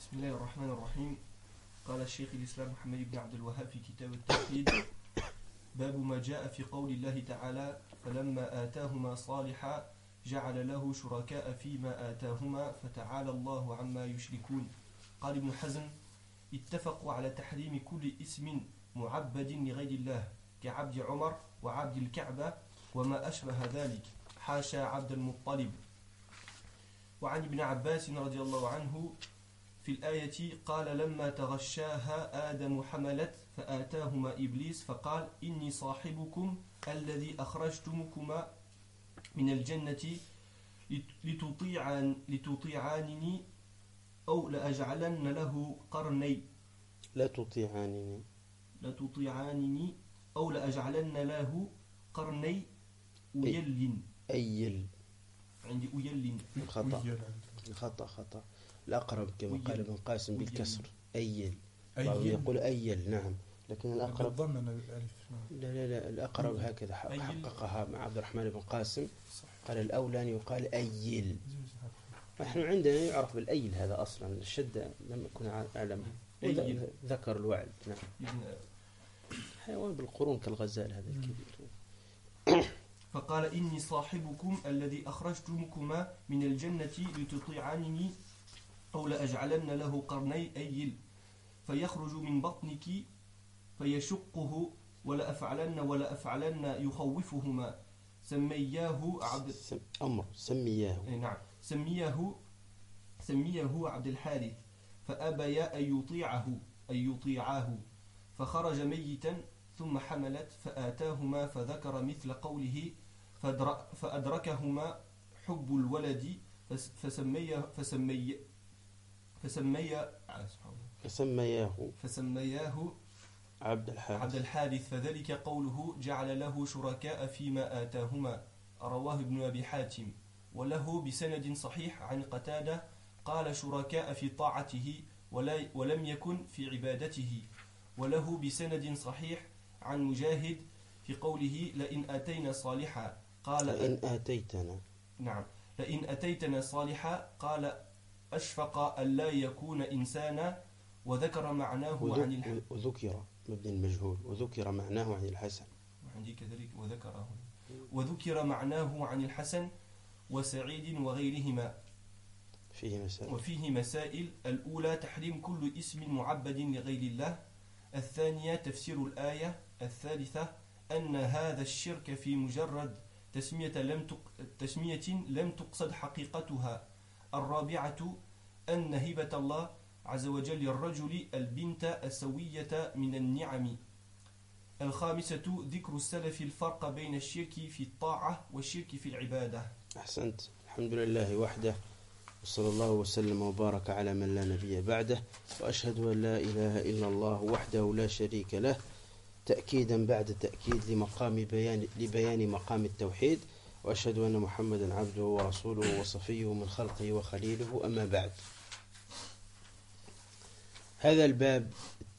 بسم الله الرحمن الرحيم. قال الشيخ الإسلام محمد بن عبد الوهاب في كتاب التوحيد: باب ما جاء في قول الله تعالى: فلما آتاهما صالحا جعل له شركاء فيما آتاهما فتعالى الله عما يشركون. قال ابن حزم: اتفقوا على تحريم كل اسم معبد لغير الله كعبد عمر وعبد الكعبة وما أشبه ذلك، حاشا عبد المطلب. وعن ابن عباس رضي الله عنه في الآية قال: لما تغشاها آدم حملت فآتاهما إبليس فقال: إني صاحبكم الذي أخرجتمكما من الجنة لتطيعانني أو لأجعلن له قرني لتطيعانني أو لأجعلن له قرني أيل عندي أيل خطأ الأقرب كما قال ابن قاسم بالكسر أيل. يقول أيل، نعم، لكن الأقرب لا الأقرب هكذا حققها مع عبد الرحمن بن قاسم. قال الأولى أن يقال أيل. نحن عندنا يعرف بالأيل، هذا أصلا الشدة لم يكن أعلم. ذكر الوعد، نعم، حيوان بالقرون كالغزال هذا الكبير. فقال: إني صاحبكم الذي أخرجتمكما من الجنة لتطيعانني أو لأجعلن له قرني أيل فيخرج من بطنك فيشقه ولا أفعلن يخوفهما. سمياه عبد الحارث فأبيا أن يطيعاه فخرج ميتا ثم حملت فآتاهما فذكر مثل قوله فأدركهما حب الولد فسمياه عبد الحارث فذلك قوله جعل له شركاء فيما آتاهما. رواه ابن أبي حاتم وله بسند صحيح عن قتادة قال: شركاء في طاعته ولم يكن في عبادته. وله بسند صحيح عن مجاهد في قوله: لئن آتينا صالحا قال لئن أتيتنا صالحا قال أشفق أن لا يكون إنسانا. وذكر معناه عن الحسن. وذكر مبني المجهول وذكر معناه عن الحسن. عندي كذلك وذكر معناه عن الحسن وسعيد وغيرهما. وفيه مسائل: الأولى تحريم كل اسم معبد لغير الله. الثانية تفسير الآية. الثالثة أن هذا الشرك في مجرد تسمية لم تقصد حقيقتها. الرابعة أن هبة الله عز وجل للرجل البنت السوية من النعم. الخامسة ذكر السلف الفرق بين الشرك في الطاعة والشرك في العبادة. أحسنت. الحمد لله وحده، وصلى الله وسلم وبارك على من لا نبي بعده، وأشهد أن لا إله إلا الله وحده لا شريك له، تأكيدا بعد تأكيد لبيان مقام التوحيد، وأشهد أن محمدا عبده ورسوله وصفيه من خلقه وخليله. أما بعد، هذا الباب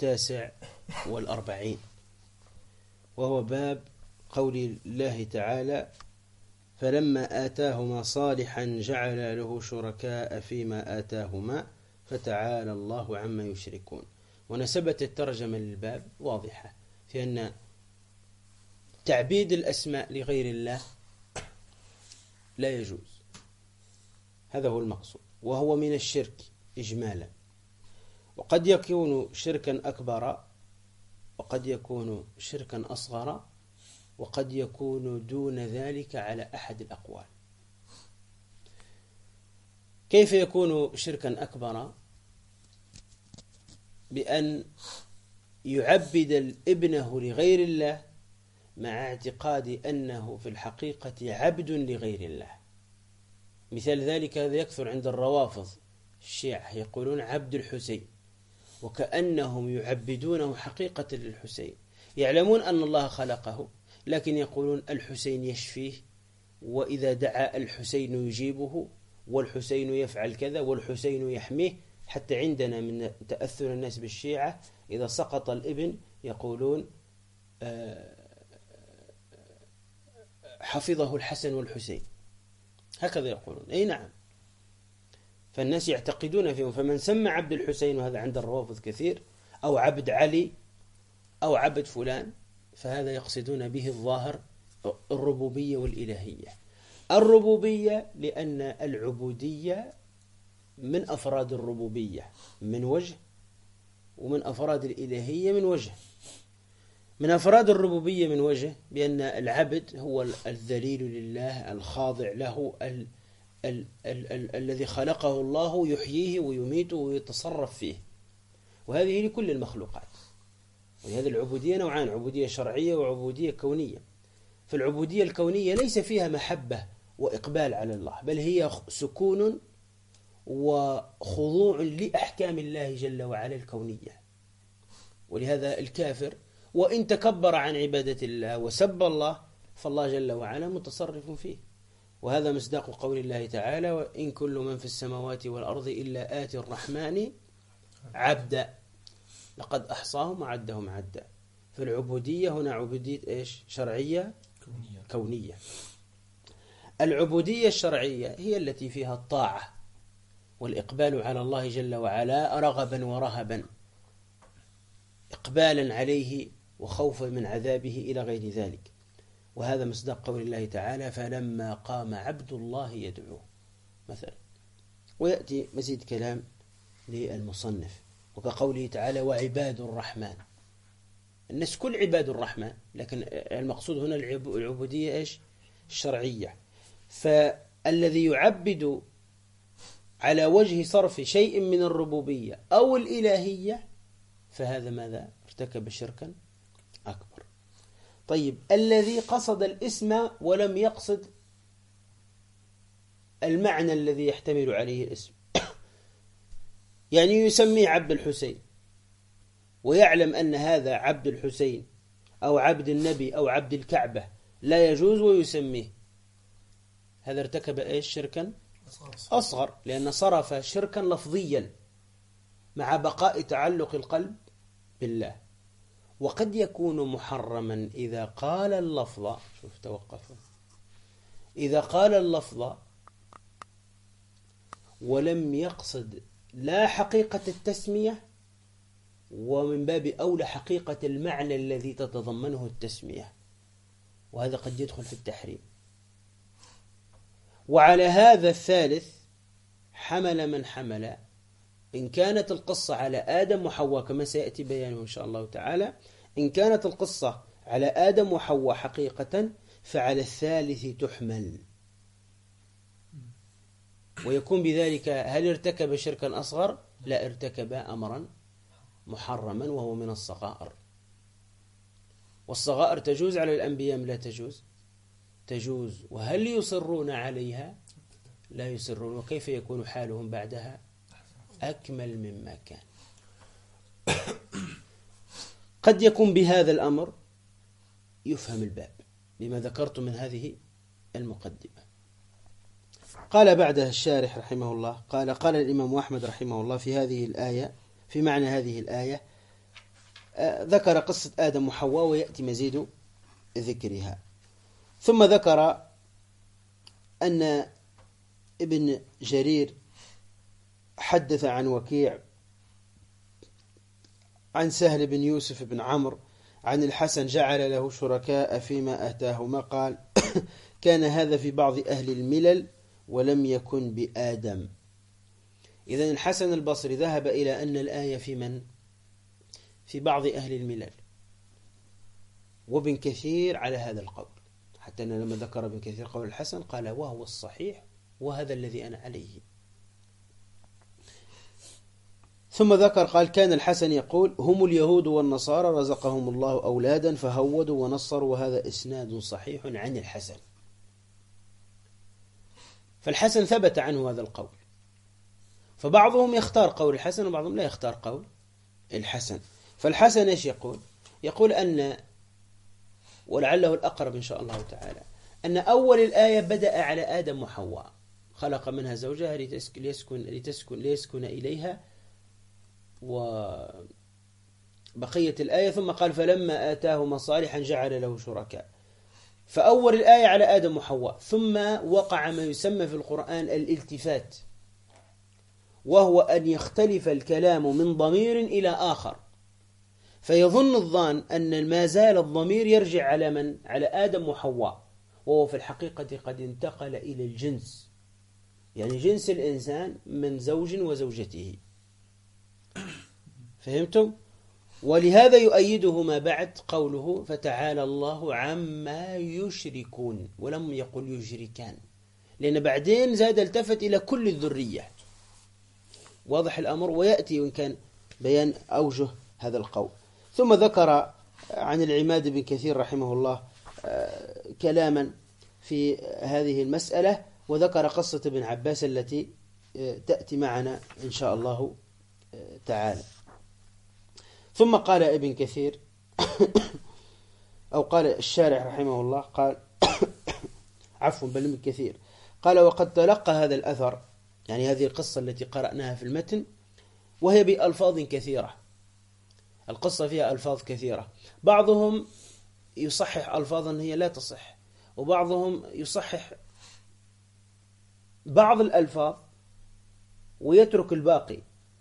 49، وهو باب قول الله تعالى: فلما آتاهما صالحا جعل له شركاء فيما آتاهما فتعالى الله عما يشركون. ونسبت الترجمة للباب واضحة في أن تعبيد الأسماء لغير الله لا يجوز، هذا هو المقصود، وهو من الشرك إجمالا. وقد يكون شركا أكبر، وقد يكون شركا أصغر، وقد يكون دون ذلك على أحد الأقوال. كيف يكون شركا أكبر؟ بأن يعبد ابنه لغير الله مع اعتقاد أنه في الحقيقة عبد لغير الله. مثال ذلك هذا يكثر عند الروافض الشيعة، يقولون عبد الحسين، وكأنهم يعبدونه حقيقة للحسين. يعلمون أن الله خلقه، لكن يقولون الحسين يشفيه، وإذا دعا الحسين يجيبه، والحسين يفعل كذا، والحسين يحميه. حتى عندنا من تأثر الناس بالشيعة إذا سقط الابن يقولون حفظه الحسن والحسين، هكذا يقولون. أي نعم، فالناس يعتقدون فيهم، فمن سمى عبد الحسين، وهذا عند الروافض كثير، أو عبد علي أو عبد فلان، فهذا يقصدون به الظاهر الربوبية والإلهية. الربوبية لأن العبودية من أفراد الربوبية من وجه، ومن أفراد الإلهية من وجه. من أفراد الربوبية من وجه بأن العبد هو الذليل لله الخاضع له، الذي خلقه الله يحييه ويميته ويتصرف فيه، وهذه لكل المخلوقات. وهذه العبودية نوعان: عبودية شرعية وعبودية كونية. فالعبودية الكونية ليس فيها محبة وإقبال على الله، بل هي سكون وخضوع لأحكام الله جل وعلا الكونية. ولهذا الكافر وإن تكبر عن عبادة الله وسب الله، فالله جل وعلا متصرف فيه. وهذا مصداق قول الله تعالى: وإن كل من في السماوات والأرض إلا آتي الرحمن عبدا لقد أحصاهم وعدهم عدا. فالعبودية هنا عبودية إيش؟ شرعية كونية. العبودية الشرعية هي التي فيها الطاعة والإقبال على الله جل وعلا رغبا ورهبا، إقبالا عليه وخوفا من عذابه إلى غير ذلك. وهذا مصداق قول الله تعالى: فلما قام عبد الله يدعوه مثلا. ويأتي مزيد كلام للمصنف، وكقوله تعالى: وعباد الرحمن. الناس كل عباد الرحمن، لكن المقصود هنا العبودية إيش؟ الشرعية. فالذي يعبد على وجه صرف شيء من الربوبية أو الإلهية فهذا ماذا؟ ارتكب شركا أكبر. طيب، الذي قصد الاسم ولم يقصد المعنى الذي يحتمل عليه الاسم، يعني يسميه عبد الحسين ويعلم أن هذا عبد الحسين أو عبد النبي أو عبد الكعبة لا يجوز ويسميه، هذا ارتكب إيش؟ شركا أصغر، لأن صرف شركا لفظيا مع بقاء تعلق القلب بالله. وقد يكون محرما إذا قال اللفظ، شوف توقف، إذا قال اللفظ ولم يقصد لا حقيقة التسمية، ومن باب أولى حقيقة المعنى الذي تتضمنه التسمية، وهذا قد يدخل في التحريم. وعلى هذا الثالث حمل من حمل، إن كانت القصة على آدم وحواء كما سيأتي بيانه إن شاء الله تعالى، إن كانت القصة على آدم وحواء حقيقة فعلى الثالث تحمل، ويكون بذلك هل ارتكب شركا أصغر؟ لا، ارتكب أمرا محرما وهو من الصغائر. والصغائر تجوز على الأنبياء لا تجوز؟ تجوز. وهل يصرون عليها؟ لا يصرون. وكيف يكون حالهم بعدها؟ أكمل مما كان. قد يكون بهذا الأمر يفهم الباب بما ذكرت من هذه المقدمة. قال بعدها الشارح رحمه الله، قال الإمام أحمد رحمه الله في هذه الآية، في معنى هذه الآية، ذكر قصة آدم وحواء ويأتي مزيد ذكرها. ثم ذكر أن ابن جرير حدث عن وكيع عن سهل بن يوسف بن عمرو عن الحسن جعل له شركاء فيما آتاهما، قال: كان هذا في بعض أهل الملل ولم يكن بآدم. إذن الحسن البصري ذهب إلى أن الآية في من؟ في بعض أهل الملل، وابن كثير على هذا القول، حتى أن لما ذكر ابن كثير قول الحسن قال: وهو الصحيح وهذا الذي أنا عليه. ثم ذكر قال: كان الحسن يقول: هم اليهود والنصارى رزقهم الله أولادا فهودوا ونصروا، وهذا إسناد صحيح عن الحسن. فالحسن ثبت عنه هذا القول، فبعضهم يختار قول الحسن وبعضهم لا يختار قول الحسن. فالحسن ايش يقول؟ يقول أن، ولعله الأقرب إن شاء الله تعالى، أن أول الآية بدأ على آدم وحواء، خلق منها زوجها ليسكن إليها، وبقية الآية ثم قال: فلما آتاهما صالحا جعل له شركاء. فأول الآية على آدم وحواء، ثم وقع ما يسمى في القرآن الالتفات، وهو أن يختلف الكلام من ضمير إلى آخر، فيظن الظان أن ما زال الضمير يرجع على من؟ على آدم وحواء، وهو في الحقيقة قد انتقل إلى الجنس، يعني جنس الإنسان من زوج وزوجته. فهمتم؟ ولهذا يؤيده ما بعد قوله فتعالى الله عما يشركون، ولم يقل يشركان، لأن بعدين زاد التفت إلى كل الذرية. واضح الأمر؟ ويأتي وإن كان بيان أوجه هذا القول. ثم ذكر عن العماد بن كثير رحمه الله كلاما في هذه المسألة، وذكر قصة ابن عباس التي تأتي معنا إن شاء الله تعالى. ثم قال ابن كثير أو قال الشارح رحمه الله، قال عفوا بل ابن كثير قال وقد تلقى هذا الأثر، يعني هذه القصة التي قرأناها في المتن، وهي بألفاظ كثيرة، القصة فيها ألفاظ كثيرة، بعضهم يصحح ألفاظا هي لا تصح، وبعضهم يصحح بعض الألفاظ ويترك الباقي.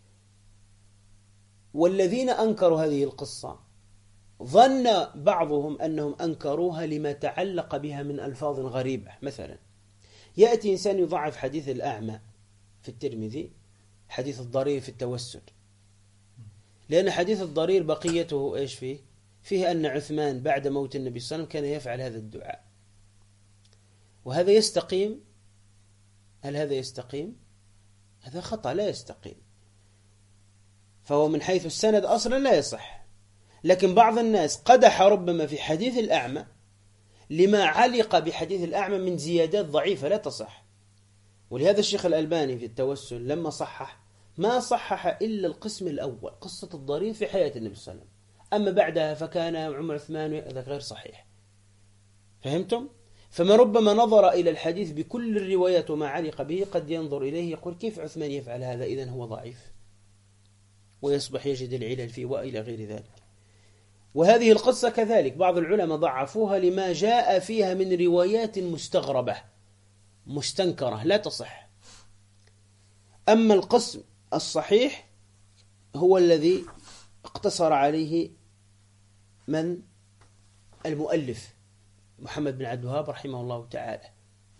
والذين أنكروا هذه القصة ظن بعضهم أنهم أنكروها لما تعلق بها من ألفاظ غريبة. مثلا يأتي إنسان يضعف حديث الأعمى في الترمذي، حديث الضرير في التوسل، لأن حديث الضرير بقيته إيش فيه؟ فيه أن عثمان بعد موت النبي صلى الله عليه وسلم كان يفعل هذا الدعاء، وهذا يستقيم؟ هل هذا يستقيم؟ هذا خطأ لا يستقيم، فهو من حيث السند أصلا لا يصح. لكن بعض الناس قدح ربما في حديث الأعمى لما علق بحديث الأعمى من زيادات ضعيفة لا تصح. ولهذا الشيخ الألباني في التوسل لما صحح ما صحح إلا القسم الأول، قصة الضرير في حياة النبي صلى الله عليه وسلم، أما بعدها فكان عمر عثمان، هذا غير صحيح. فهمتم؟ فما ربما نظر إلى الحديث بكل الروايات وما علق به قد ينظر إليه يقول كيف عثمان يفعل هذا؟ إذن هو ضعيف، ويصبح يجد العلل فيه وإلى غير ذلك. وهذه القصة كذلك بعض العلماء ضعفوها لما جاء فيها من روايات مستغربة مستنكرة لا تصح. أما القسم الصحيح هو الذي اقتصر عليه من؟ المؤلف محمد بن عبد الوهاب رحمه الله تعالى،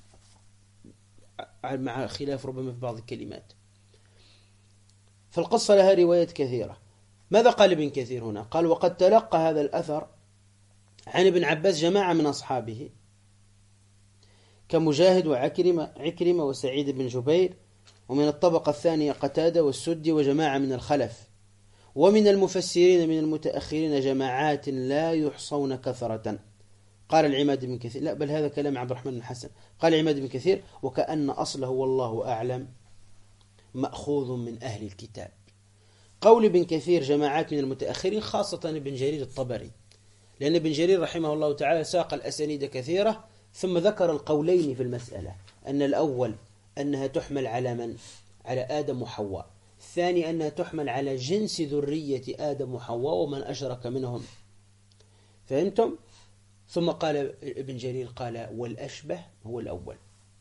مع خلاف ربما في بعض الكلمات. فالقصة لها روايات كثيرة. ماذا قال ابن كثير هنا؟ قال وقد تلقى هذا الأثر عن ابن عباس جماعة من أصحابه كمجاهد وعكرمة وسعيد بن جبير، ومن الطبقة الثانية قتادة والسدي وجماعة من الخلف، ومن المفسرين من المتأخرين جماعات لا يحصون كثرة. قال العماد بن كثير، لا بل هذا كلام عبد الرحمن بن حسن، قال العماد بن كثير وكأن أصله والله أعلم مأخوذ من أهل الكتاب. قول ابن كثير جماعات من المتأخرين خاصة ابن جرير الطبري، لأن ابن جرير رحمه الله تعالى ساق الأسانيد كثيرة ثم ذكر القولين في المسألة، أن الأول أنها تحمل على من؟ على آدم وحواء، الثاني أنها تحمل على جنس ذرية آدم وحواء ومن أشرك منهم. فهمتم؟ ثم قال ابن جرير قال والأشبه هو الأول،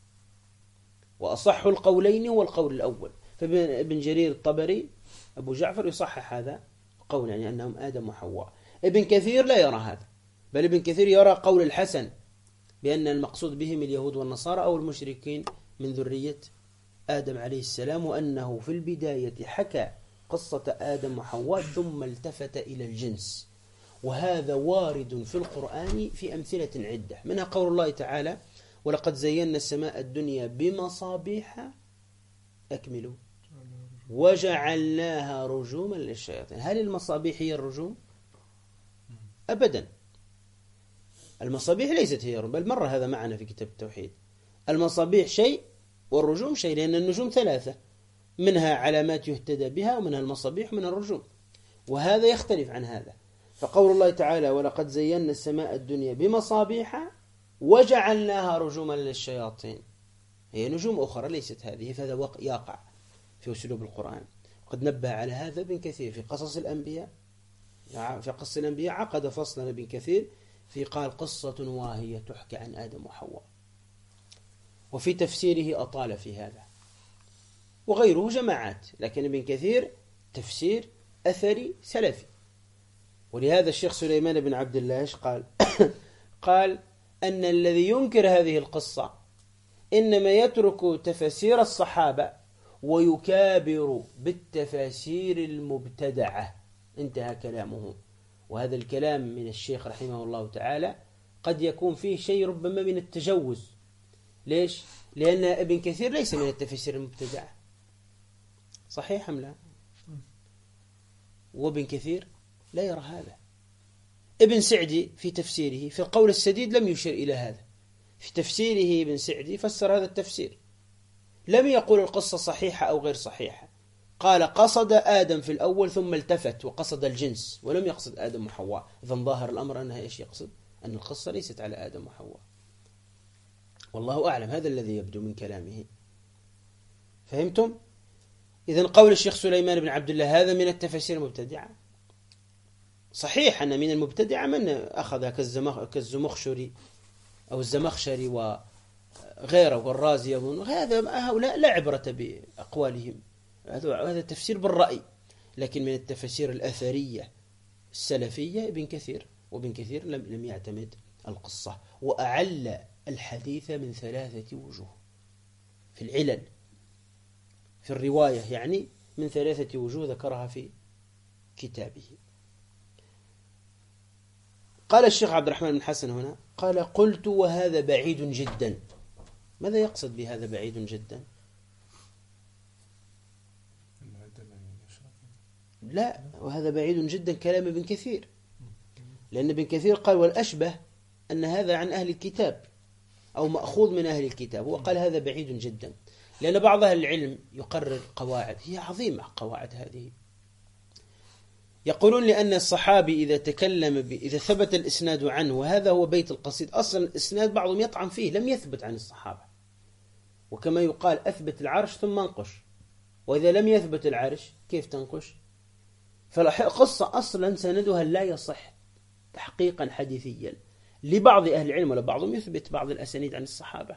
وأصح القولين هو القول الأول. فابن جرير الطبري أبو جعفر يصحح هذا القول، يعني أنهم آدم وحواء. ابن كثير لا يرى هذا، بل ابن كثير يرى قول الحسن بأن المقصود بهم اليهود والنصارى أو المشركين من ذرية آدم عليه السلام، وأنه في البداية حكى قصة آدم وحواء ثم التفت إلى الجنس. وهذا وارد في القرآن في أمثلة عدة، منها قول الله تعالى ولقد زينا السماء الدنيا بمصابيح أكملوا وجعلناها رجوما للشياطين. هل المصابيح هي الرجوم؟ أبدا، المصابيح ليست هي الرجوم، بل مر هذا معنا في كتاب التوحيد. المصابيح شيء والرجوم شيء، لأن النجوم ثلاثة، منها علامات يهتدى بها ومنها المصابيح ومنها الرجوم، وهذا يختلف عن هذا. فقول الله تعالى ولقد زينا السماء الدنيا بمصابيح وجعلناها رجوما للشياطين، هي نجوم أخرى ليست هذه، فهذا يقع في أسلوب القرآن. قد نبه على هذا ابن كثير في قصص الأنبياء، في قصص الأنبياء عقد فصلا ابن كثير في قال قصة واهية تحكي عن آدم وحواء، وفي تفسيره أطال في هذا. وغيره جماعات، لكن ابن كثير تفسير أثري سلفي. ولهذا الشيخ سليمان بن عبد الله قال قال أن الذي ينكر هذه القصة إنما يترك تفسير الصحابة ويكابر بالتفاسير المبتدعة. انتهى كلامه. وهذا الكلام من الشيخ رحمه الله تعالى قد يكون فيه شيء ربما من التجوز. ليش؟ لأن ابن كثير ليس من التفاسير المبتدعة. صحيح أم لا؟ وابن كثير لا يرى هذا. ابن سعدي في تفسيره في القول السديد لم يشير إلى هذا. في تفسيره ابن سعدي فسر هذا التفسير، لم يقول القصة صحيحة أو غير صحيحة. قال قصد آدم في الأول ثم التفت وقصد الجنس ولم يقصد آدم وحواء. إذا ظاهر الأمر أنها إيش يقصد؟ أن القصة ليست على آدم وحواء. والله أعلم، هذا الذي يبدو من كلامه. فهمتم؟ إذن قول الشيخ سليمان بن عبد الله هذا من التفاسير المبتدعة. صحيح أن من المبتدعة من أخذ كالزمخشري أو الزمخشري وغيره والرازي، هؤلاء لا عبرة بأقوالهم، هذا تفسير بالرأي. لكن من التفاسير الأثرية السلفية ابن كثير، وابن كثير لم يعتمد القصة، وأعل الحديث من 3 وجوه في العلل، في الرواية يعني من 3 وجوه ذكرها في كتابه. قال الشيخ عبد الرحمن بن حسن هنا قال قلت وهذا بعيد جدا. ماذا يقصد بهذا بعيد جدا؟ لا، وهذا بعيد جدا كلام ابن كثير، لأن ابن كثير قال والأشبه أن هذا عن أهل الكتاب أو مأخوذ من أهل الكتاب، وقال هذا بعيد جدا، لأن بعض أهل العلم يقرر قواعد هي عظيمة. قواعد هذه يقولون لأن الصحابي إذا تكلم إذا ثبت الإسناد عنه، وهذا هو بيت القصيد، أصلا الإسناد بعضهم يطعن فيه لم يثبت عن الصحابة، وكما يقال أثبت العرش ثم انقش، وإذا لم يثبت العرش كيف تنقش؟ فالقصة أصلا سندها لا يصح تحقيقا حديثيا لبعض أهل العلم، ولا بعضهم يثبت بعض الأسانيد عن الصحابة.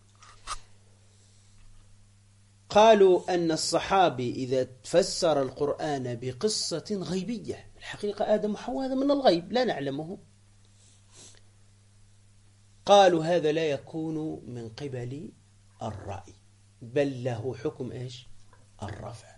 قالوا أن الصحابي إذا فسر القرآن بقصة غيبية، الحقيقة آدم وحواء هذا من الغيب لا نعلمه، قالوا هذا لا يكون من قبل الرأي، بل له حكم إيش؟ الرفع،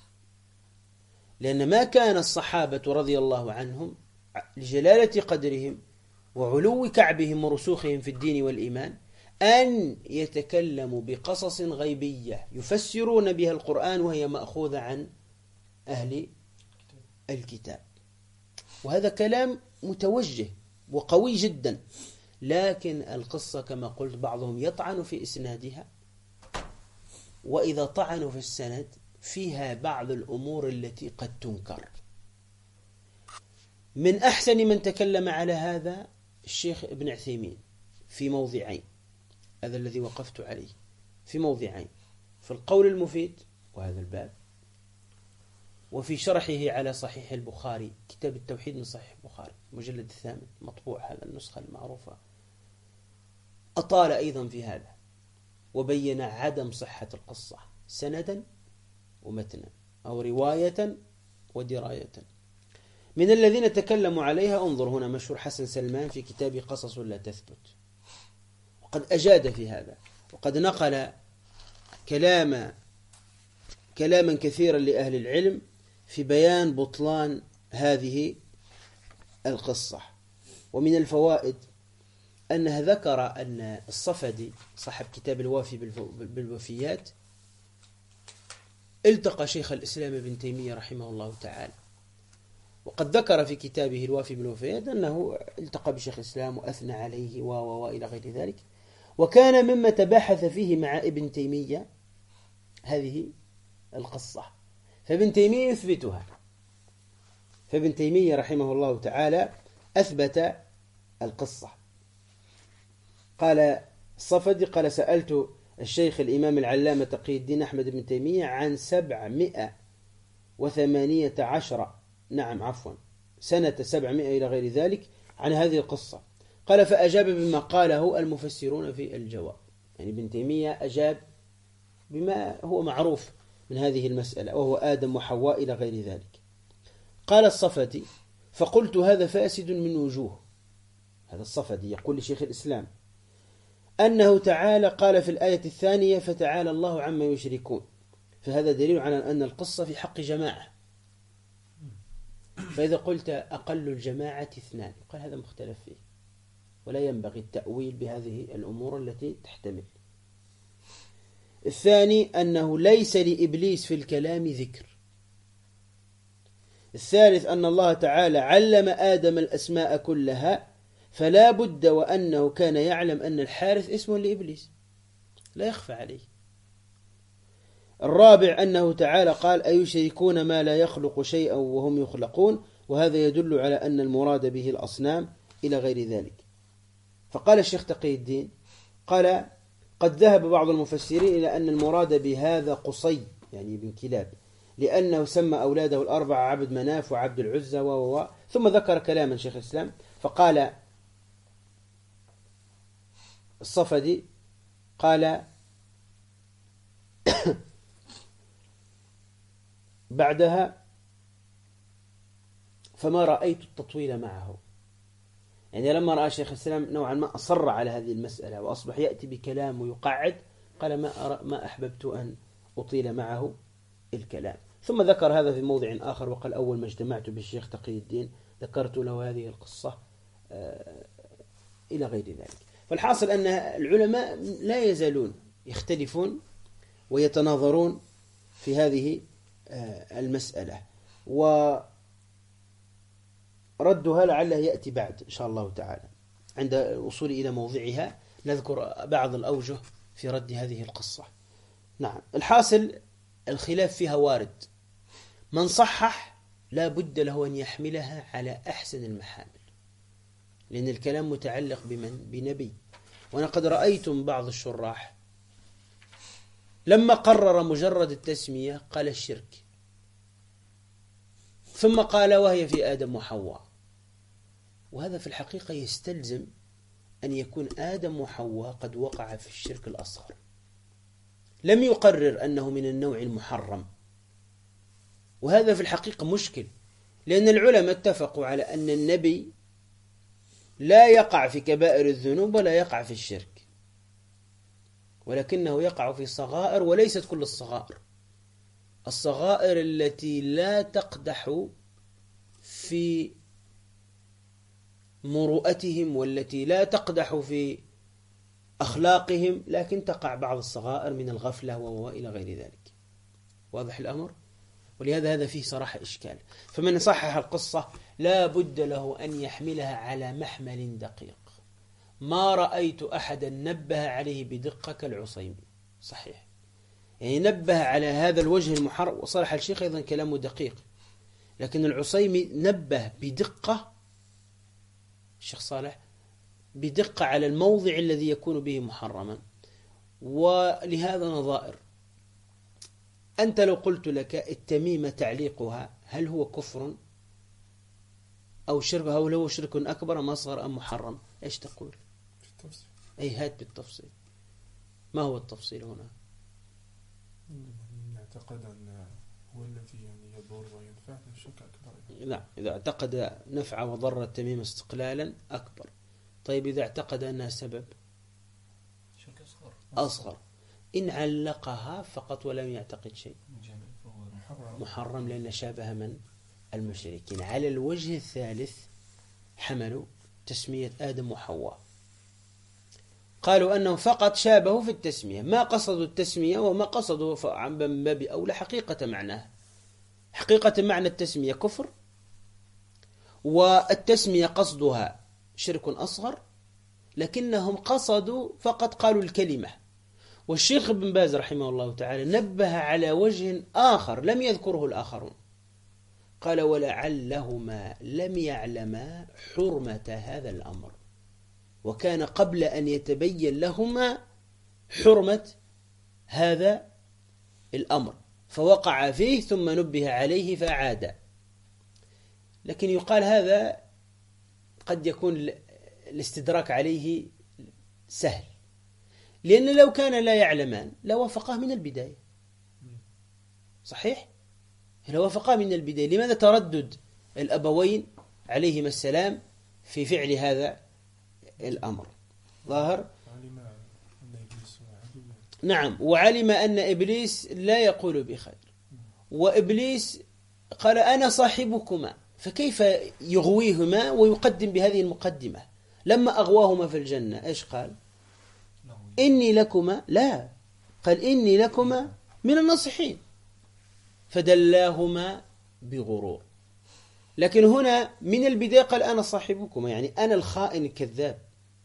لأن ما كان الصحابة رضي الله عنهم لجلالة قدرهم وعلو كعبهم ورسوخهم في الدين والإيمان أن يتكلموا بقصص غيبية يفسرون بها القرآن وهي مأخوذة عن أهل الكتاب. وهذا كلام متوجه وقوي جدا، لكن القصة كما قلت بعضهم يطعن في إسنادها، وإذا طعنوا في السند فيها بعض الأمور التي قد تنكر. من أحسن من تكلم على هذا الشيخ ابن عثيمين في موضعين، هذا الذي وقفت عليه، في موضعين: في القول المفيد وهذا الباب، وفي شرحه على صحيح البخاري، كتاب التوحيد من صحيح البخاري مجلد 8 مطبوع، هذا النسخة المعروفة. أطال أيضا في هذا وبين عدم صحة القصة سندا ومتنا أو رواية ودراية. من الذين تكلموا عليها انظر هنا مشهور حسن سلمان في كتاب قصص لا تثبت، وقد أجاد في هذا، وقد نقل كلاما كثيرا لأهل العلم في بيان بطلان هذه القصة. ومن الفوائد أنها ذكر أن الصفدي صاحب كتاب الوافي بالوفيات التقى شيخ الإسلام ابن تيمية رحمه الله تعالى، وقد ذكر في كتابه الوافي بالوفيات أنه التقى بشيخ الإسلام وأثنى عليه وإلى غير ذلك، وكان مما تباحث فيه مع ابن تيمية هذه القصة، فابن تيمية يثبتها، فابن تيمية رحمه الله تعالى أثبت القصة. قال الصفدي قال سألت الشيخ الإمام العلامة تقي الدين أحمد بن تيمية عن 718 سنة 700 إلى غير ذلك عن هذه القصة. قال فأجاب بما قاله المفسرون في الجواب، يعني ابن تيمية أجاب بما هو معروف من هذه المسألة، وهو آدم وحواء إلى غير ذلك. قال الصفدي: فقلت هذا فاسد من وجوه. هذا الصفدي يقول لشيخ الإسلام أنه تعالى قال في الآية الثانية: فتعالى الله عما يشركون، فهذا دليل على أن القصة في حق جماعة. فإذا قلت أقل الجماعة 2، قال هذا مختلف فيه، ولا ينبغي التأويل بهذه الأمور التي تحتمل. الثاني أنه ليس لإبليس في الكلام ذكر. الثالث أن الله تعالى علم آدم الأسماء كلها، فلا بد وأنه كان يعلم أن الحارث اسم لإبليس لا يخفى عليه. الرابع أنه تعالى قال: أيشركون ما لا يخلق شيئا وهم يخلقون، وهذا يدل على أن المراد به الأصنام إلى غير ذلك. فقال الشيخ تقي الدين قال: قد ذهب بعض المفسرين إلى أن المراد بهذا قصي يعني بن كلاب، لأنه سمى أولاده الأربعة عبد مناف وعبد العزى ثم ذكر كلاما شيخ الإسلام، فقال الصفدي قال بعدها: فما رأيت التطويل معه. يعني لما رأى شيخ الإسلام نوعا ما أصر على هذه المسألة وأصبح يأتي بكلام ويقعد، قال ما أحببت أن أطيل معه الكلام. ثم ذكر هذا في موضع آخر وقال: أول ما اجتمعت بالشيخ تقي الدين ذكرت له هذه القصة إلى غير ذلك. فالحاصل أن العلماء لا يزالون يختلفون ويتناظرون في هذه المسألة، وردها لعله يأتي بعد إن شاء الله تعالى. عند الوصول إلى موضعها نذكر بعض الأوجه في رد هذه القصة. نعم، الحاصل الخلاف فيها وارد. من صحح لا بد له أن يحملها على أحسن المحامل، لأن الكلام متعلق بنبي. وأنا قد رأيتم بعض الشراح لما قرر مجرد التسمية قال الشرك، ثم قال وهي في آدم وحواء، وهذا في الحقيقة يستلزم أن يكون آدم وحواء قد وقع في الشرك الأصغر، لم يقرر أنه من النوع المحرم. وهذا في الحقيقة مشكل، لأن العلماء اتفقوا على أن النبي لا يقع في كبائر الذنوب ولا يقع في الشرك، ولكنه يقع في صغائر، وليست كل الصغائر. الصغائر التي لا تقدح في مروءتهم والتي لا تقدح في أخلاقهم، لكن تقع بعض الصغائر من الغفلة وإلى غير ذلك. واضح الأمر؟ ولهذا هذا فيه صراحة إشكال. فمن صحح القصة لا بد له أن يحملها على محمل دقيق. ما رأيت أحدا نبه عليه بدقة كالعصيمي، صحيح، يعني نبه على هذا الوجه المحرم. وصالح الشيخ أيضا كلامه دقيق، لكن العصيمي نبه بدقة، الشيخ صالح بدقة على الموضع الذي يكون به محرما. ولهذا نظائر. أنت لو قلت لك التميمة تعليقها هل هو كفر أو شرك، أو هو شرك أكبر أم أصغر أم محرم، إيش تقول؟ أي هات بالتفصيل. ما هو التفصيل هنا؟ يعتقد أن هو الذي يعني يضر وينفع الشرك أكبر. لا، إذا اعتقد نفع وضر التميمة استقلالا أكبر. طيب إذا اعتقد أنها سبب شرك أصغر، إن علقها فقط ولم يعتقد شيء محرم، لأن شابه من المشركين. على الوجه الثالث حملوا تسمية آدم وحواء، قالوا أنهم فقط شابهوا في التسمية، ما قصدوا التسمية وما قصدوا عن باب أولى حقيقة معناها. حقيقة معنى التسمية كفر، والتسمية قصدها شرك أصغر، لكنهم قصدوا فقط قالوا الكلمة. والشيخ ابن باز رحمه الله تعالى نبه على وجه آخر لم يذكره الآخرون، قال ولعلهما لم يعلما حرمة هذا الأمر، وكان قبل أن يتبين لهما حرمة هذا الأمر فوقع فيه ثم نبه عليه فعاد. لكن يقال هذا قد يكون الاستدراك عليه سهل، لأن لو كان لا يعلمان لوافقه من البداية، صحيح؟ هنا وافقا من البداية. لماذا تردد الأبوين عليهما السلام في فعل هذا الأمر؟ ظاهر؟ علم أن إبليس عدو. نعم، وعلم أن إبليس لا يقول بخير، وإبليس قال أنا صاحبكما، فكيف يغويهما ويقدم بهذه المقدمة؟ لما أغواهما في الجنة إيش قال؟ إني لكما، لا، قال إني لكما من الناصحين، فدلاهما بغرور. لكن هنا من البداية قال أنا صاحبكما، يعني أنا الخائن الكذاب.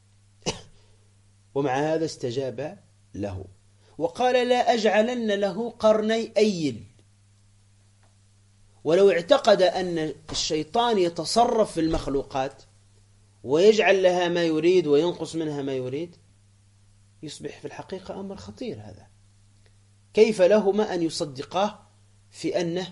ومع هذا استجاب له وقال لا أجعلن له قرني أيل. ولو اعتقد أن الشيطان يتصرف في المخلوقات ويجعل لها ما يريد وينقص منها ما يريد، يصبح في الحقيقة أمر خطير. هذا كيف لهما أن يصدقاه في أنه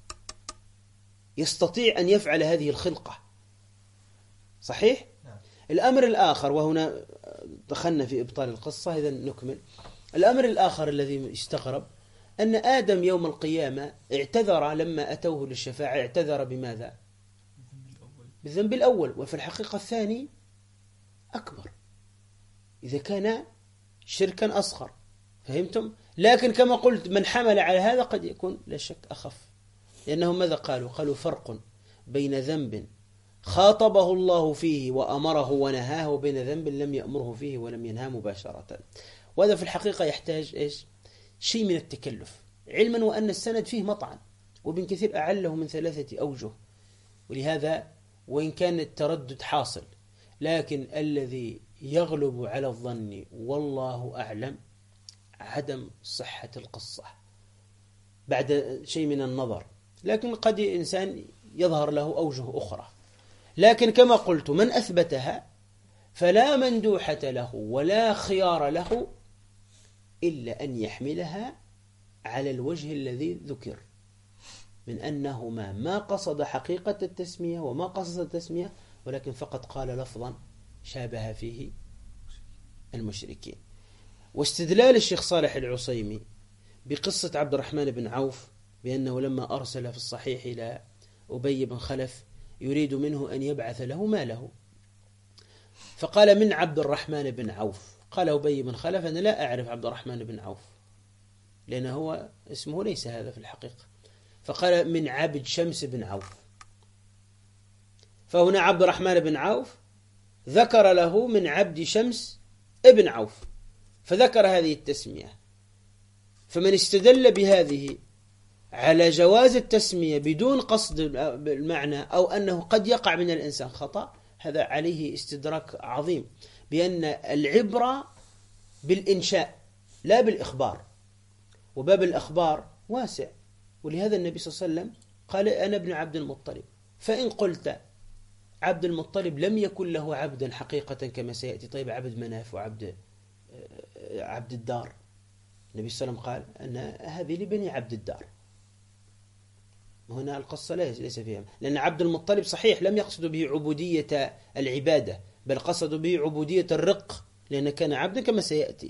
يستطيع أن يفعل هذه الخلقة؟ صحيح؟ الأمر الآخر، وهنا دخلنا في إبطال القصة، إذا نكمل. الأمر الآخر الذي يستغرب أن آدم يوم القيامة اعتذر لما أتوه للشفاعة، اعتذر بماذا؟ بالذنب الأول، وفي الحقيقة الثاني أكبر إذا كان شركا أصغر. فهمتم؟ لكن كما قلت من حمل على هذا قد يكون لا شك أخف، لأنهم ماذا قالوا؟ قالوا فرق بين ذنب خاطبه الله فيه وأمره ونهاه وبين ذنب لم يأمره فيه ولم ينهاه مباشرة. وهذا في الحقيقة يحتاج إيش؟ شيء من التكلف، علما وأن السند فيه مطعن، وابن كثير أعله من 3 أوجه. ولهذا وإن كان التردد حاصل، لكن الذي يغلب على الظن والله أعلم عدم صحة القصة بعد شيء من النظر، لكن قد إنسان يظهر له أوجه أخرى. لكن كما قلت من أثبتها فلا مندوحة له ولا خيار له إلا أن يحملها على الوجه الذي ذكر، من أنهما ما قصد حقيقة التسمية وما قصد التسمية، ولكن فقط قال لفظا شابه فيه المشركين. واستدلال الشيخ صالح العصيمي بقصة عبد الرحمن بن عوف بأنه لما أرسل في الصحيح إلى أبي بن خلف يريد منه أن يبعث له ماله، فقال من عبد الرحمن بن عوف. قال أبي بن خلف أنا لا أعرف عبد الرحمن بن عوف، لأنه هو اسمه ليس هذا في الحقيقة. فقال من عبد شمس بن عوف. فهنا عبد الرحمن بن عوف ذكر له من عبد شمس ابن عوف، فذكر هذه التسمية. فمن استدل بهذه على جواز التسمية بدون قصد المعنى أو أنه قد يقع من الإنسان خطأ، هذا عليه استدراك عظيم، بأن العبرة بالإنشاء لا بالإخبار، وباب الأخبار واسع. ولهذا النبي صلى الله عليه وسلم قال أنا ابن عبد المطلب. فإن قلت عبد المطلب لم يكن له عبدا حقيقة كما سيأتي، طيب عبد مناف وعبد الدار، النبي صلى الله عليه وسلم قال أن هذه لبني عبد الدار. هنا القصة ليس فيها، لأن عبد المطلب صحيح لم يقصد به عبودية العبادة، بل قصد به عبودية الرق، لأنه كان عبدا كما سيأتي.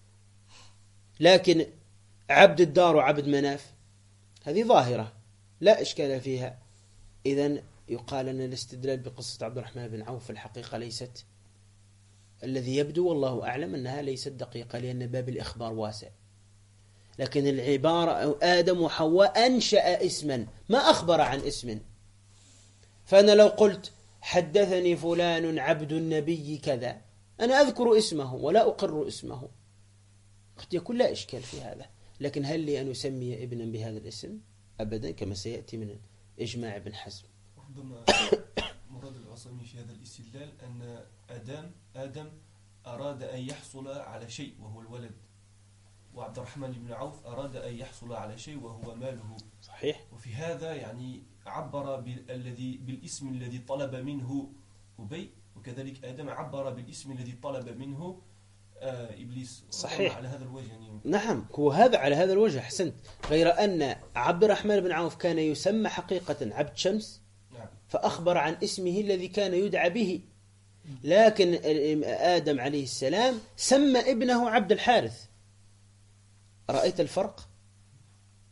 لكن عبد الدار وعبد مناف هذه ظاهرة لا إشكال فيها. إذن يقال أن الاستدلال بقصة عبد الرحمن بن عوف في الحقيقة ليست، الذي يبدو والله أعلم أنها ليست دقيقة، لأن باب الإخبار واسع. لكن العبارة آدم وحواء أنشأ اسما ما أخبر عن اسم. فأنا لو قلت حدثني فلان عبد النبي كذا، أنا أذكر اسمه ولا أقر اسمه، قد يكون لا إشكال في هذا. لكن هل لي أن أسمي ابنا بهذا الاسم؟ أبدا، كما سيأتي من إجماع ابن حزم. ربما مراد العصيمي في هذا الاستدلال أن آدم أراد أن يحصل على شيء وهو الولد، وعبد الرحمن بن عوف أراد أن يحصل على شيء وهو ماله. صحيح. وفي هذا يعني عبر بالاسم الذي طلب منه أبي، وكذلك آدم عبر بالاسم الذي طلب منه إبليس. صحيح. على هذا الوجه يعني. نعم، هو هذا على هذا الوجه أحسنت. غير أن عبد الرحمن بن عوف كان يسمى حقيقة عبد شمس، نعم، فأخبر عن اسمه الذي كان يدعى به. لكن آدم عليه السلام سمى ابنه عبد الحارث. رأيت الفرق؟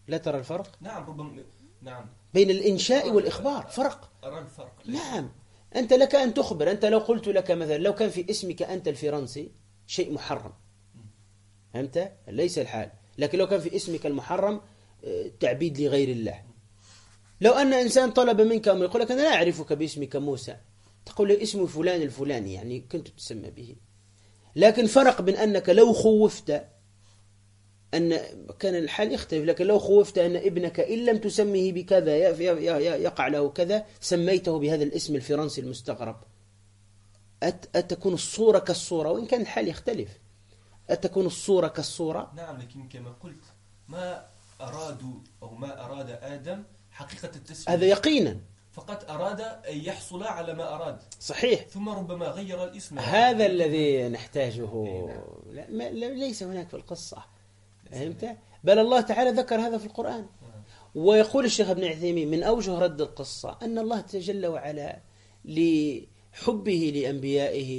لا ترى الفرق نعم ربما. نعم بين الإنشاء والإخبار؟ فرق. أرى الفرق. نعم. أنت لك أن تخبر. أنت لو قلت لك مثلا لو كان في اسمك أنت الفرنسي شيء محرم، فهمت؟ ليس الحال. لكن لو كان في اسمك المحرم تعبيد لغير الله. لو أن إنسان طلب منك أمر يقول لك أنا لا أعرفك باسمك موسى، تقول له اسمه فلان الفلاني، يعني كنت تسمى به. لكن فرق بين أنك لو خوفت أن كان الحال يختلف، لكن لو خوفت أن ابنك إن لم تسميه بكذا يقع له كذا، سميته بهذا الاسم الفرنسي المستغرب، أتكون الصورة كالصورة وإن كان الحال يختلف؟ أتكون الصورة كالصورة؟ نعم، لكن كما قلت ما أرادوا أو ما أراد آدم حقيقة التسمية، هذا يقينا، فقط أراد أن يحصل على ما أراد. صحيح. ثم ربما غير الاسم. هذا الذي نحتاجه. ليس هناك في القصة، فهمت؟ بل الله تعالى ذكر هذا في القرآن. ويقول الشيخ ابن عثيمين من أوجه رد القصة أن الله جل وعلا لحبه لأنبيائه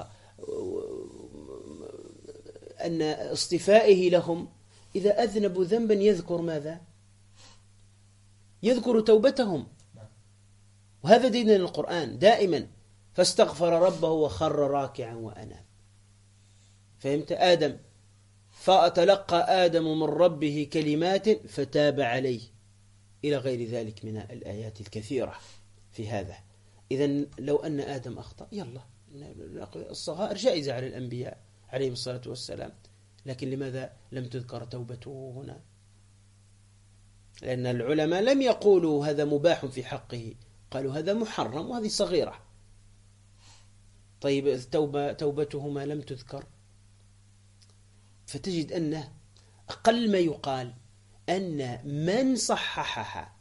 أن اصطفائه لهم إذا أذنبوا ذنبا يذكر ماذا؟ يذكر توبتهم. وهذا دين القرآن دائما. فاستغفر ربه وخر راكعا وأناب. فهمت؟ آدم فتلقى آدم من ربه كلمات فتاب عليه، إلى غير ذلك من الآيات الكثيرة في هذا. إذن لو أن آدم أخطأ يلا، الصغائر جائزة على الأنبياء عليهم الصلاة والسلام، لكن لماذا لم تذكر توبته هنا؟ لأن العلماء لم يقولوا هذا مباح في حقه، قالوا هذا محرم وهذه صغيرة. طيب توبتهما لم تذكر، فتجد أنه أقل ما يقال أن من صححها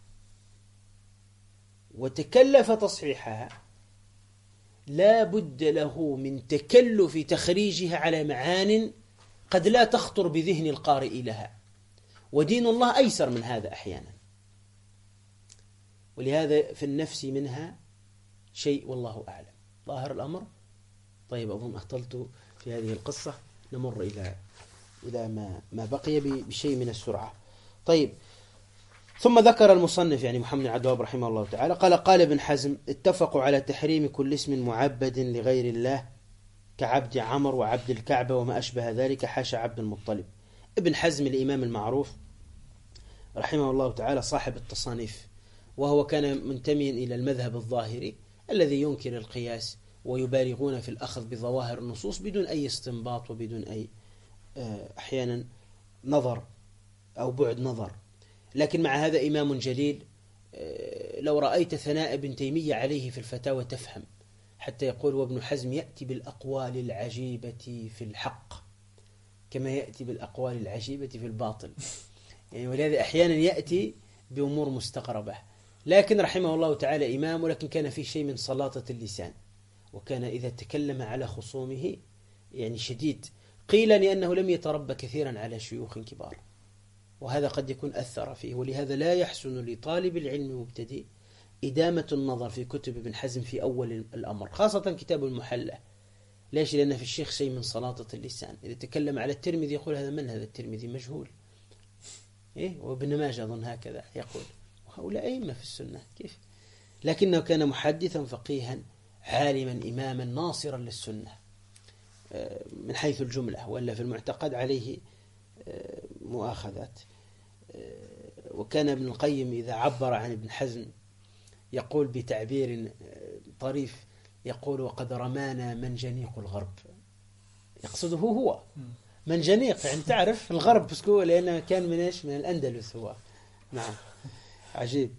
وتكلف تصحيحها لا بد له من تكلف تخريجها على معان قد لا تخطر بذهن القارئ لها، ودين الله أيسر من هذا أحيانا. ولهذا في النفس منها شيء والله أعلم. ظاهر الأمر. طيب أظن أطلت في هذه القصة، نمر إلى ما بقي بشيء من السرعة. طيب، ثم ذكر المصنف يعني محمد بن عبد الوهاب رحمه الله تعالى قال ابن حزم اتفقوا على تحريم كل اسم معبد لغير الله كعبد عمر وعبد الكعبة وما أشبه ذلك حاشا عبد المطلب. ابن حزم الإمام المعروف رحمه الله تعالى صاحب التصانيف، وهو كان منتميا إلى المذهب الظاهري الذي ينكر القياس ويبالغون في الأخذ بظواهر النصوص بدون أي استنباط وبدون أي أحيانا نظر أو بعد نظر. لكن مع هذا إمام جليل، لو رأيت ثناء ابن تيمية عليه في الفتاوى تفهم، حتى يقول وابن حزم يأتي بالأقوال العجيبة في الحق كما يأتي بالأقوال العجيبة في الباطل، يعني ولهذا أحيانا يأتي بأمور مستغربة. لكن رحمه الله تعالى إمام، ولكن كان فيه شيء من سلاطة اللسان، وكان إذا تكلم على خصومه يعني شديد. قيل لأنه لم يتربى كثيرا على شيوخ كبار، وهذا قد يكون أثر فيه. ولهذا لا يحسن لطالب العلم مبتدئ إدامة النظر في كتب ابن حزم في أول الأمر، خاصة كتاب المحلى. ليش؟ لأن في الشيخ شيء من سلاطة اللسان. إذا تكلم على الترمذي يقول هذا من هذا الترمذي مجهول، وابن ماجه أظن هكذا يقول، وهؤلاء أئمة في السنة كيف. لكنه كان محدثا فقيها عالما إماما ناصرا للسنة من حيث الجملة، ولا في المعتقد عليه مؤاخذات. وكان ابن القيم إذا عبر عن ابن حزم يقول بتعبير طريف، يقول وقد رمانا منجنيق الغرب، يقصده هو منجنيق، يعني تعرف الغرب بسكوه لأنه كان من إيش؟ من الأندلس هو. نعم، عجيب.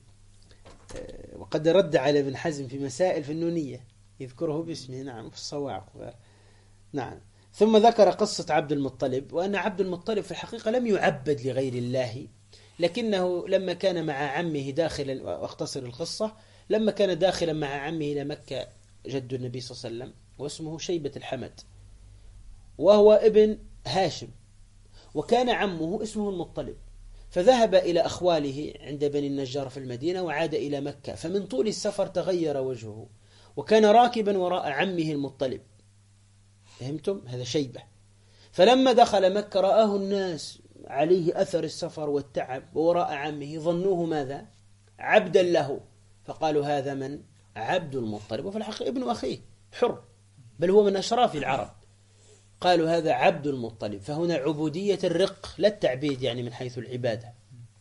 وقد رد على ابن حزم في مسائل في النونية يذكره باسمه، نعم، في الصواعق. نعم. ثم ذكر قصة عبد المطلب، وأن عبد المطلب في الحقيقة لم يعبد لغير الله، لكنه لما كان مع عمه داخلا، واختصر القصة، لما كان داخلا مع عمه إلى مكة جد النبي صلى الله عليه وسلم واسمه شيبة الحمد، وهو ابن هاشم، وكان عمه اسمه المطلب، فذهب إلى أخواله عند بني النجار في المدينة وعاد إلى مكة، فمن طول السفر تغير وجهه، وكان راكبا وراء عمه المطلب. فهمتم؟ هذا شيبة. فلما دخل مكة رآه الناس عليه أثر السفر والتعب ووراء عمه ظنوه ماذا؟ عبدا له، فقالوا هذا من؟ عبد المطلب، وفي الحقيقة ابن أخيه حر، بل هو من أشراف العرب. قالوا هذا عبد المطلب، فهنا عبودية الرق لا التعبيد يعني من حيث العبادة.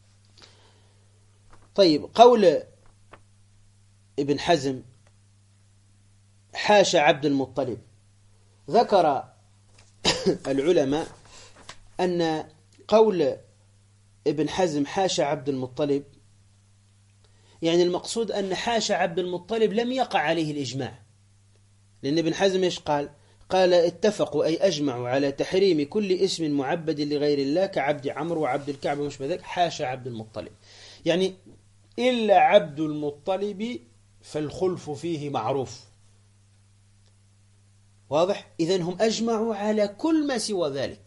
طيب، قول ابن حزم حاشا عبد المطلب، ذكر العلماء أن قول ابن حزم حاشا عبد المطلب يعني المقصود أن حاشا عبد المطلب لم يقع عليه الإجماع، لأن ابن حزم إيش قال؟ قال اتفقوا أي أجمعوا على تحريم كل اسم معبد لغير الله كعبد عمرو وعبد الكعبة ومش ذلك، حاشا عبد المطلب، يعني إلا عبد المطلب فالخلف فيه معروف. واضح؟ إذن هم أجمعوا على كل ما سوى ذلك.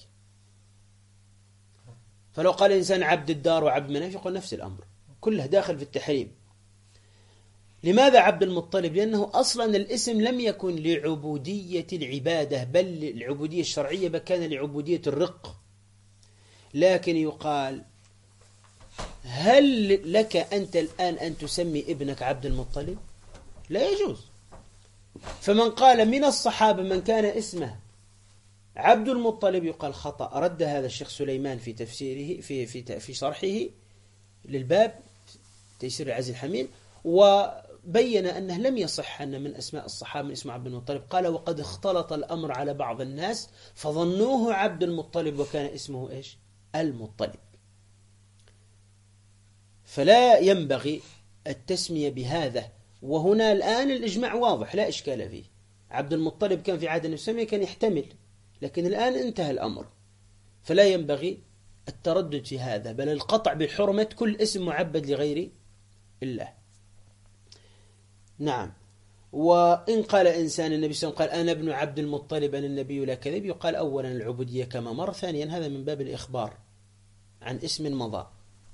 فلو قال الإنسان عبد الدار وعبد مناف يقول نفس الأمر، كله داخل في التحريم. لماذا عبد المطلب؟ لأنه أصلا الاسم لم يكن لعبودية العبادة بل العبودية الشرعية، بل كان لعبودية الرق. لكن يقال هل لك أنت الآن أن تسمي ابنك عبد المطلب؟ لا يجوز. فمن قال من الصحابة من كان اسمه عبد المطلب يقال خطأ. رد هذا الشيخ سليمان في تفسيره في شرحه للباب تيسير العزيز الحميد، وبين أنه لم يصح أن من أسماء الصحابة من اسم عبد المطلب. قال وقد اختلط الأمر على بعض الناس فظنوه عبد المطلب وكان اسمه إيش؟ المطلب. فلا ينبغي التسمية بهذا. وهنا الآن الإجماع واضح لا إشكال فيه. عبد المطلب كان في عهد النبي صلى الله عليه وسلم كان يحتمل، لكن الآن انتهى الأمر، فلا ينبغي التردد في هذا، بل القطع بحرمة كل اسم معبد لغير الله. نعم. وإن قال إنسان النبي صلى الله عليه وسلم قال أنا ابن عبد المطلب أنا النبي لا كذب، يقال أولا العبودية كما مر، ثانيا هذا من باب الإخبار عن اسم مضى.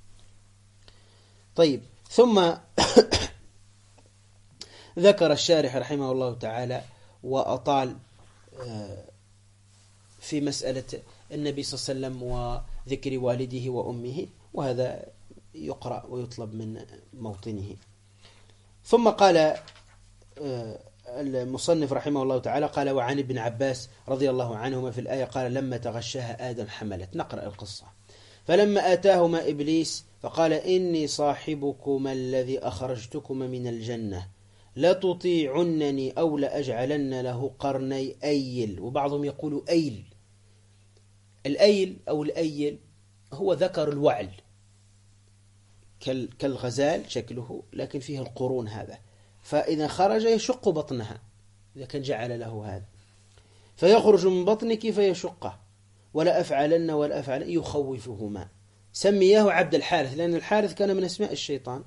طيب، ثم ذكر الشارح رحمه الله تعالى وأطال في مسألة النبي صلى الله عليه وسلم وذكر والده وأمه، وهذا يقرأ ويطلب من موطنه. ثم قال المصنف رحمه الله تعالى قال وعن ابن عباس رضي الله عنهما في الآية قال لما تغشاها آدم حملت. نقرأ القصة. فلما آتاهما إبليس فقال إني صاحبكما الذي أخرجتكما من الجنة لتطيعنني أو لأجعلن له قرني أيل، وبعضهم يقول أيل. الأيل أو الأيل هو ذكر الوعل كالغزال شكله، لكن فيه القرون هذا، فإذا خرج يشق بطنها إذا كان جعل له هذا، فيخرج من بطنك فيشقه ولا أفعلن ولا أفعلن يخوفهما. سمياه عبد الحارث لأن الحارث كان من اسماء الشيطان.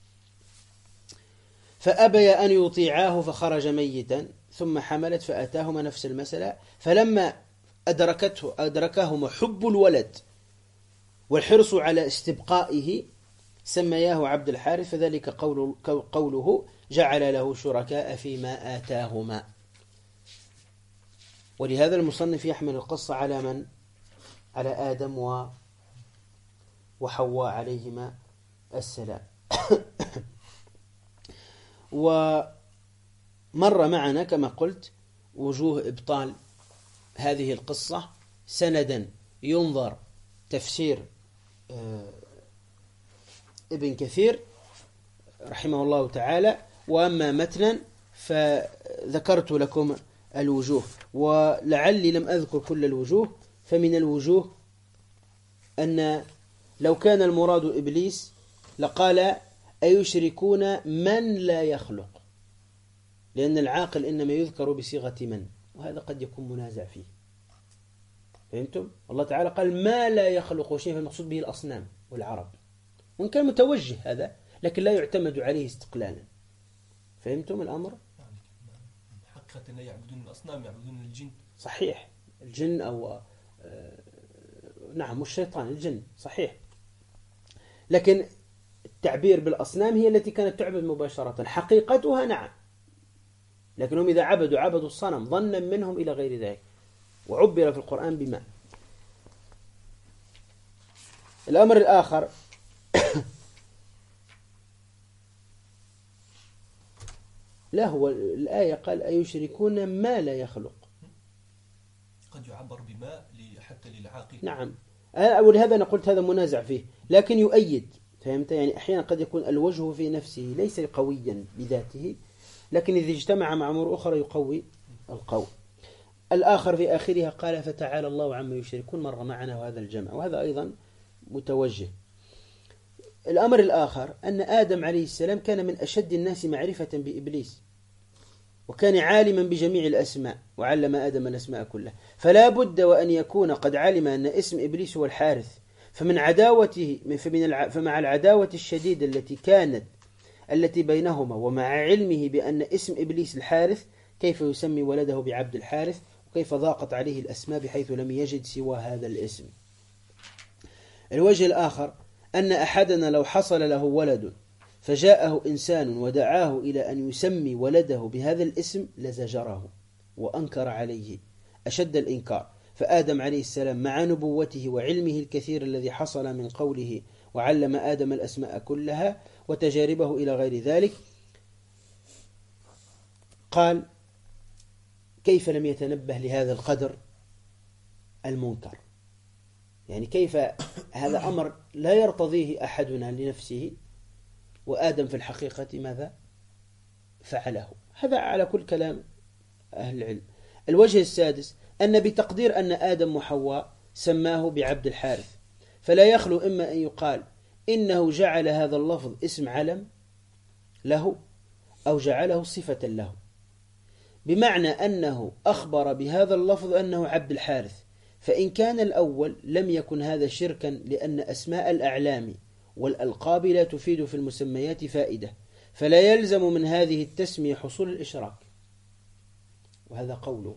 فأبي أن يطيعاه فخرج ميتا ثم حملت فأتاهما نفس المسألة. فلما أدركهما حب الولد والحرص على استبقائه سمياه عبد الحارث، فذلك قوله جعل له شركاء فيما آتاهما. ولهذا المصنف يحمل القصة على من؟ على آدم وحواء عليهما السلام. ومر معنا كما قلت وجوه إبطال هذه القصة. سندا ينظر تفسير ابن كثير رحمه الله تعالى، وأما متنا فذكرت لكم الوجوه، ولعلي لم أذكر كل الوجوه. فمن الوجوه أن لو كان المراد إبليس لقال أيشركون من لا يخلق، لأن العاقل إنما يذكر بصيغة من، وهذا قد يكون منازع فيه. فهمتم؟ الله تعالى قال ما لا يخلق شيء، فالمقصود به الأصنام والعرب، وإن كان متوجه هذا لكن لا يعتمد عليه استقلالا. فهمتم الأمر؟ حقيقة لا يعبدون الأصنام، يعبدون الجن. صحيح، الجن أو نعم والشيطان الجن صحيح، لكن التعبير بالأصنام هي التي كانت تعبد مباشرة حقيقتها نعم، لكنهم إذا عبدوا الصنم ظنا منهم إلى غير ذلك، وعبر في القرآن بما. الأمر الآخر لا، هو الآية قال أيشركون ما لا يخلق. قد يعبر بما حتى للعاقل. نعم، ولهذا أنا قلت هذا منازع فيه، لكن يؤيد. فهمت؟ يعني أحيانا قد يكون الوجه في نفسه ليس قويا بذاته، لكن إذا اجتمع مع أمور أخرى يقوي القول. الآخر في آخرها قال فتعالى الله عما يشركون، مر معنا وهذا الجمع، وهذا أيضا متوجه. الأمر الآخر أن آدم عليه السلام كان من أشد الناس معرفة بإبليس، وكان عالما بجميع الأسماء، وعلم آدم الأسماء كلها، فلا بد وأن يكون قد علم أن اسم إبليس هو الحارث. فمع العداوة الشديدة التي بينهما، ومع علمه بأن اسم إبليس الحارث، كيف يسمي ولده بعبد الحارث، وكيف ضاقت عليه الأسماء بحيث لم يجد سوى هذا الاسم. الوجه الآخر أن أحدنا لو حصل له ولد فجاءه إنسان ودعاه إلى أن يسمي ولده بهذا الاسم لزجره وأنكر عليه أشد الإنكار. فآدم عليه السلام مع نبوته وعلمه الكثير الذي حصل من قوله وعلم آدم الأسماء كلها وتجاربه إلى غير ذلك، قال كيف لم يتنبه لهذا القدر المنكر؟ يعني كيف هذا أمر لا يرتضيه أحدنا لنفسه، وآدم في الحقيقة ماذا فعله؟ هذا على كل كلام أهل العلم. الوجه السادس أن بتقدير أن آدم وحواء سماه بعبد الحارث، فلا يخلو إما أن يقال إنه جعل هذا اللفظ اسم علم له، أو جعله صفة له، بمعنى أنه أخبر بهذا اللفظ أنه عبد الحارث. فإن كان الأول لم يكن هذا شركا، لأن أسماء الأعلام والألقاب لا تفيد في المسميات فائدة، فلا يلزم من هذه التسمية حصول الإشراك، وهذا قوله.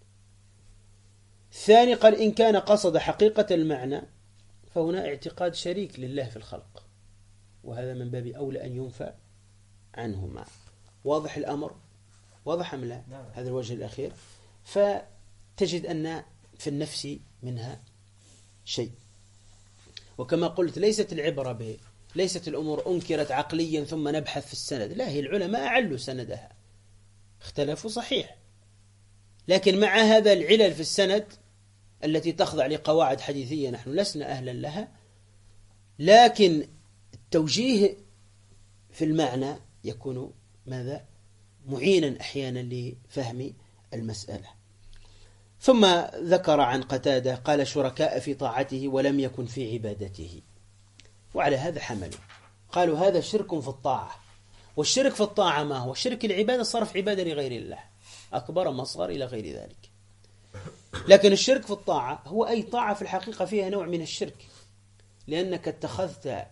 الثاني قال إن كان قصد حقيقة المعنى فهنا اعتقاد شريك لله في الخلق، وهذا من باب أولى أن ينفى عنهما. واضح الأمر؟ واضح أم لا؟ نعم. هذا الوجه الأخير. فتجد أن في النفس منها شيء، وكما قلت ليست الأمور أنكرت عقليا ثم نبحث في السند، لا، هي العلماء أعلوا سندها، اختلفوا صحيح، لكن مع هذا العلل في السند التي تخضع لقواعد حديثية نحن لسنا أهلا لها، لكن التوجيه في المعنى يكون ماذا؟ معينا أحيانا لفهم المسألة. ثم ذكر عن قتادة قال شركاء في طاعته ولم يكن في عبادته، وعلى هذا حملوا، قالوا هذا شرك في الطاعة. والشرك في الطاعة ما هو؟ شرك العبادة، صرف عبادة لغير الله، أكبر مصغر إلى غير ذلك. لكن الشرك في الطاعة هو أي طاعة في الحقيقة فيها نوع من الشرك، لأنك اتخذت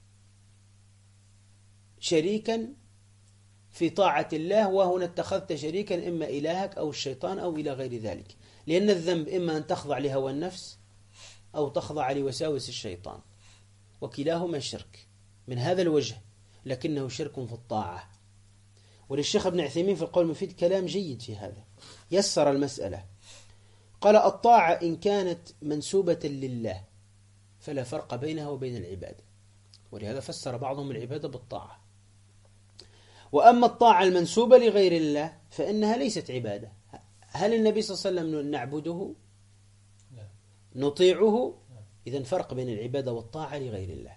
شريكا في طاعة الله، وهنا اتخذت شريكا إما إلهك أو الشيطان أو إلى غير ذلك، لأن الذنب إما أن تخضع لهوى النفس أو تخضع لوساوس الشيطان، وكلاهما شرك من هذا الوجه، لكنه شرك في الطاعة. وللشيخ ابن عثيمين في القول المفيد كلام جيد في هذا، يسر المسألة، قال الطاعة إن كانت منسوبة لله فلا فرق بينها وبين العبادة، ولهذا فسر بعضهم العبادة بالطاعة. وأما الطاعة المنسوبة لغير الله فإنها ليست عبادة. هل النبي صلى الله عليه وسلم نعبده؟ لا. نطيعه؟ إذن فرق بين العبادة والطاعة لغير الله.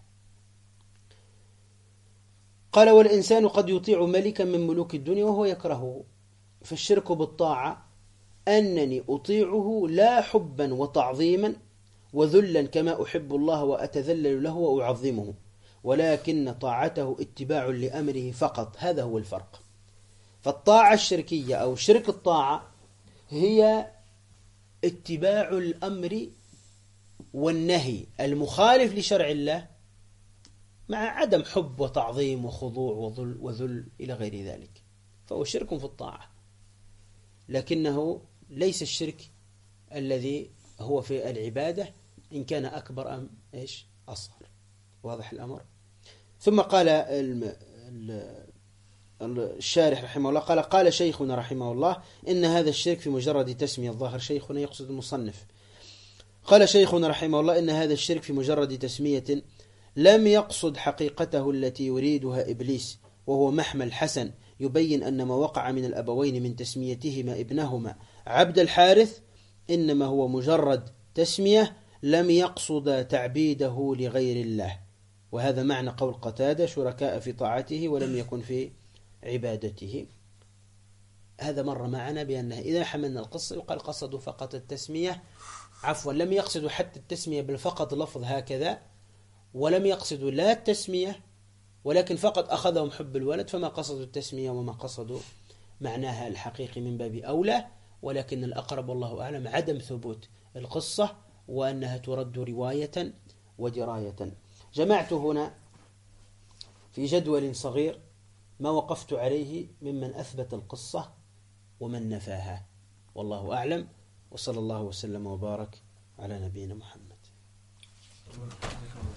قال والإنسان قد يطيع ملكا من ملوك الدنيا وهو يكرهه، فالشرك بالطاعة أنني أطيعه لا حبا وتعظيما وذلا كما أحب الله وأتذلل له وأعظمه، ولكن طاعته اتباع لأمره فقط. هذا هو الفرق. فالطاعة الشركية أو شرك الطاعة هي اتباع الأمر والنهي المخالف لشرع الله، مع عدم حب وتعظيم وخضوع وذل إلى غير ذلك، فهو شرك في الطاعة، لكنه ليس الشرك الذي هو في العبادة إن كان أكبر أم إيش أصغر. واضح الأمر؟ ثم قال الشارح رحمه الله قال شيخنا رحمه الله إن هذا الشرك في مجرد تسمية الظاهر، شيخنا يقصد المصنف، قال شيخنا رحمه الله إن هذا الشرك في مجرد تسمية لم يقصد حقيقته التي يريدها إبليس، وهو محمل حسن يبين أن ما وقع من الأبوين من تسميتهما ابنهما عبد الحارث إنما هو مجرد تسمية لم يقصد تعبيده لغير الله. وهذا معنى قول قتادة شركاء في طاعته ولم يكن في عبادته. هذا مر معنا بأنه إذا حملنا القصة يقال قصدوا فقط التسمية، عفوا لم يقصدوا حتى التسمية بل فقط لفظ هكذا، ولم يقصدوا لا التسمية ولكن فقط أخذهم حب الولد، فما قصدوا التسمية وما قصدوا معناها الحقيقي من باب أولى. ولكن الأقرب والله أعلم عدم ثبوت القصة وأنها ترد رواية ودراية. جمعت هنا في جدول صغير ما وقفت عليه ممن أثبت القصة ومن نفاها، والله أعلم، وصلى الله وسلم وبارك على نبينا محمد.